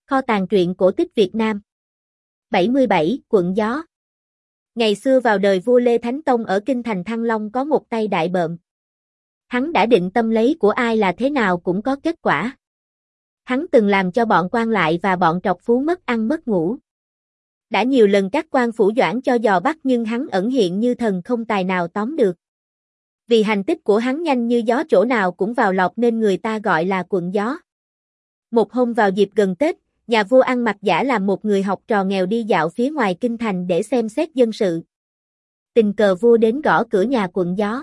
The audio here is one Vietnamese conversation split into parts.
Kho tàng truyện cổ tích Việt Nam. 77. Quận Gió. Ngày xưa vào đời vua Lê Thánh Tông ở kinh thành Thăng Long có một tay đại bợm. Hắn đã định tâm lấy của ai là thế nào cũng có kết quả. Hắn từng làm cho bọn quan lại và bọn trọc phú mất ăn mất ngủ. Đã nhiều lần các quan phủ doãn cho dò bắt nhưng hắn ẩn hiện như thần không tài nào tóm được. Vì hành tích của hắn nhanh như gió chỗ nào cũng vào lọt nên người ta gọi là quận Gió. Một hôm vào dịp gần Tết, nhà vua ăn mặc giả làm một người học trò nghèo đi dạo phía ngoài kinh thành để xem xét dân sự. Tình cờ vua đến gõ cửa nhà quận Gió.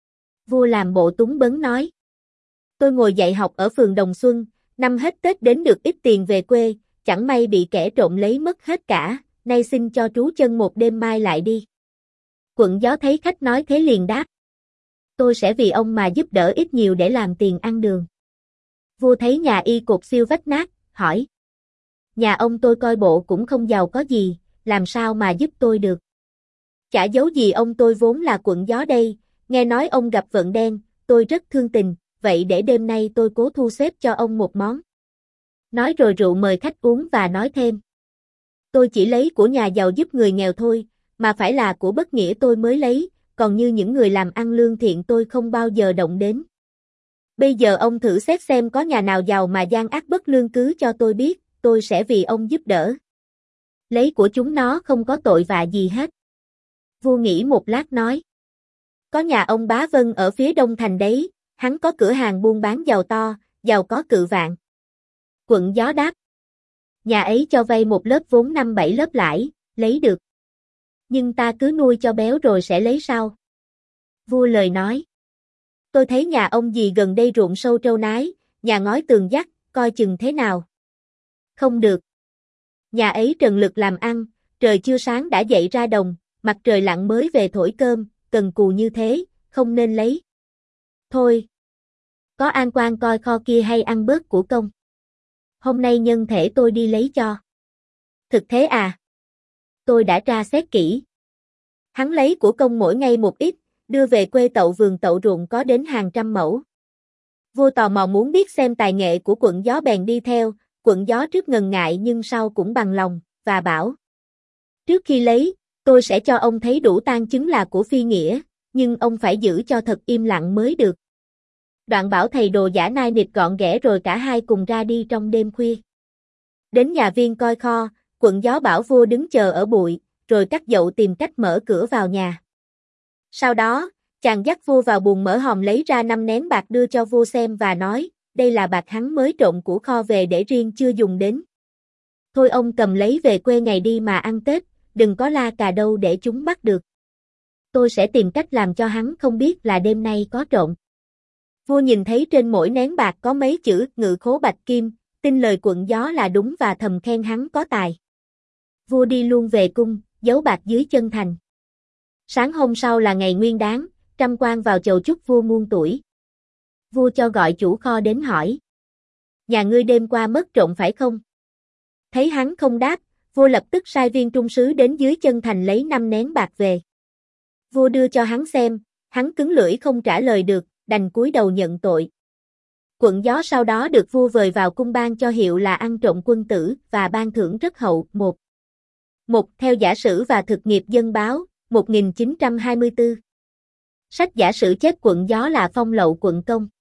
Vua làm bộ túng bấn nói: "Tôi ngồi dạy học ở phường Đồng Xuân, năm hết Tết đến được ít tiền về quê, chẳng may bị kẻ trộm lấy mất hết cả, nay xin cho trú chân một đêm mai lại đi." Quận Gió thấy khách nói thế liền đáp: "Tôi sẽ vì ông mà giúp đỡ ít nhiều để làm tiền ăn đường." Vua thấy nhà y cột siêu vách nát, hỏi: "Nhà ông tôi coi bộ cũng không giàu có gì, làm sao mà giúp tôi được?" "Chả giấu gì ông tôi vốn là quận Gió đây, nghe nói ông gặp vận đen, tôi rất thương tình, vậy để đêm nay tôi cố thu xếp cho ông một món." Nói rồi rượu mời khách uống và nói thêm: "Tôi chỉ lấy của nhà giàu giúp người nghèo thôi, mà phải là của bất nghĩa tôi mới lấy, còn như những người làm ăn lương thiện tôi không bao giờ động đến. Bây giờ ông thử xét xem có nhà nào giàu mà gian ác bất lương cứ cho tôi biết, tôi sẽ vì ông giúp đỡ. Lấy của chúng nó không có tội vạ gì hết." Vua nghĩ một lát nói: "Có nhà ông Bá Vân ở phía đông thành đấy, hắn có cửa hàng buôn bán giàu to, giàu có cự vạn." Quận Gió đáp: "Nhà ấy cho vay một lớp vốn 5-7 lớp lãi, lấy được. Nhưng ta cứ nuôi cho béo rồi sẽ lấy sau." Vua lời nói: "Tôi thấy nhà ông dì gần đây ruộng sâu trâu nái, nhà ngói tường vắt, coi chừng thế nào?" "Không được. Nhà ấy trần lực làm ăn, trời chưa sáng đã dậy ra đồng, mặt trời lặn mới về thổi cơm, cần cù như thế, không nên lấy." "Thôi. Có an quan coi kho kia hay ăn bớt của công. Hôm nay nhân thể tôi đi lấy cho." "Thực thế à? Tôi đã tra xét kỹ. Hắn lấy của công mỗi ngày một ít, đưa về quê tậu vườn tậu ruộng có đến hàng trăm mẫu." Vua tò mò muốn biết xem tài nghệ của quận Gió bèn đi theo, quận Gió trước ngần ngại nhưng sau cũng bằng lòng, và bảo: "Trước khi lấy, tôi sẽ cho ông thấy đủ tang chứng là của phi nghĩa, nhưng ông phải giữ cho thật im lặng mới được." Đoạn bảo thầy đồ giả nai nịt gọn ghẽ rồi cả hai cùng ra đi trong đêm khuya. Đến nhà viên coi kho, quận Gió bảo vua đứng chờ ở bụi, rồi cắt dậu tìm cách mở cửa vào nhà. Sau đó, chàng dắt vua vào buồng mở hòm lấy ra 5 nén bạc đưa cho vua xem và nói: "Đây là bạc hắn mới trộm của kho về để riêng chưa dùng đến. Thôi ông cầm lấy về quê ngày đi mà ăn Tết, đừng có la cà đâu để chúng bắt được. Tôi sẽ tìm cách làm cho hắn không biết là đêm nay có trộm." Vua nhìn thấy trên mỗi nén bạc có mấy chữ Ngự Khố Bạch Kim, tin lời quận Gió là đúng và thầm khen hắn có tài. Vua đi luôn về cung, giấu bạc dưới chân thành. Sáng hôm sau là ngày nguyên đán, trăm quan vào chầu chúc vua muôn tuổi. Vua cho gọi chủ kho đến hỏi: "Nhà ngươi đêm qua mất trộm phải không?" Thấy hắn không đáp, vua lập tức sai viên trung sứ đến dưới chân thành lấy 5 nén bạc về. Vua đưa cho hắn xem, hắn cứng lưỡi không trả lời được, đành cúi đầu nhận tội. Quận Gió sau đó được vua vời vào cung ban cho hiệu là ăn trộm quân tử và ban thưởng rất hậu. Một theo giả sử và thực nghiệp dân báo, 1924. Sách giả sử chép quận Gió là phong lậu quận công.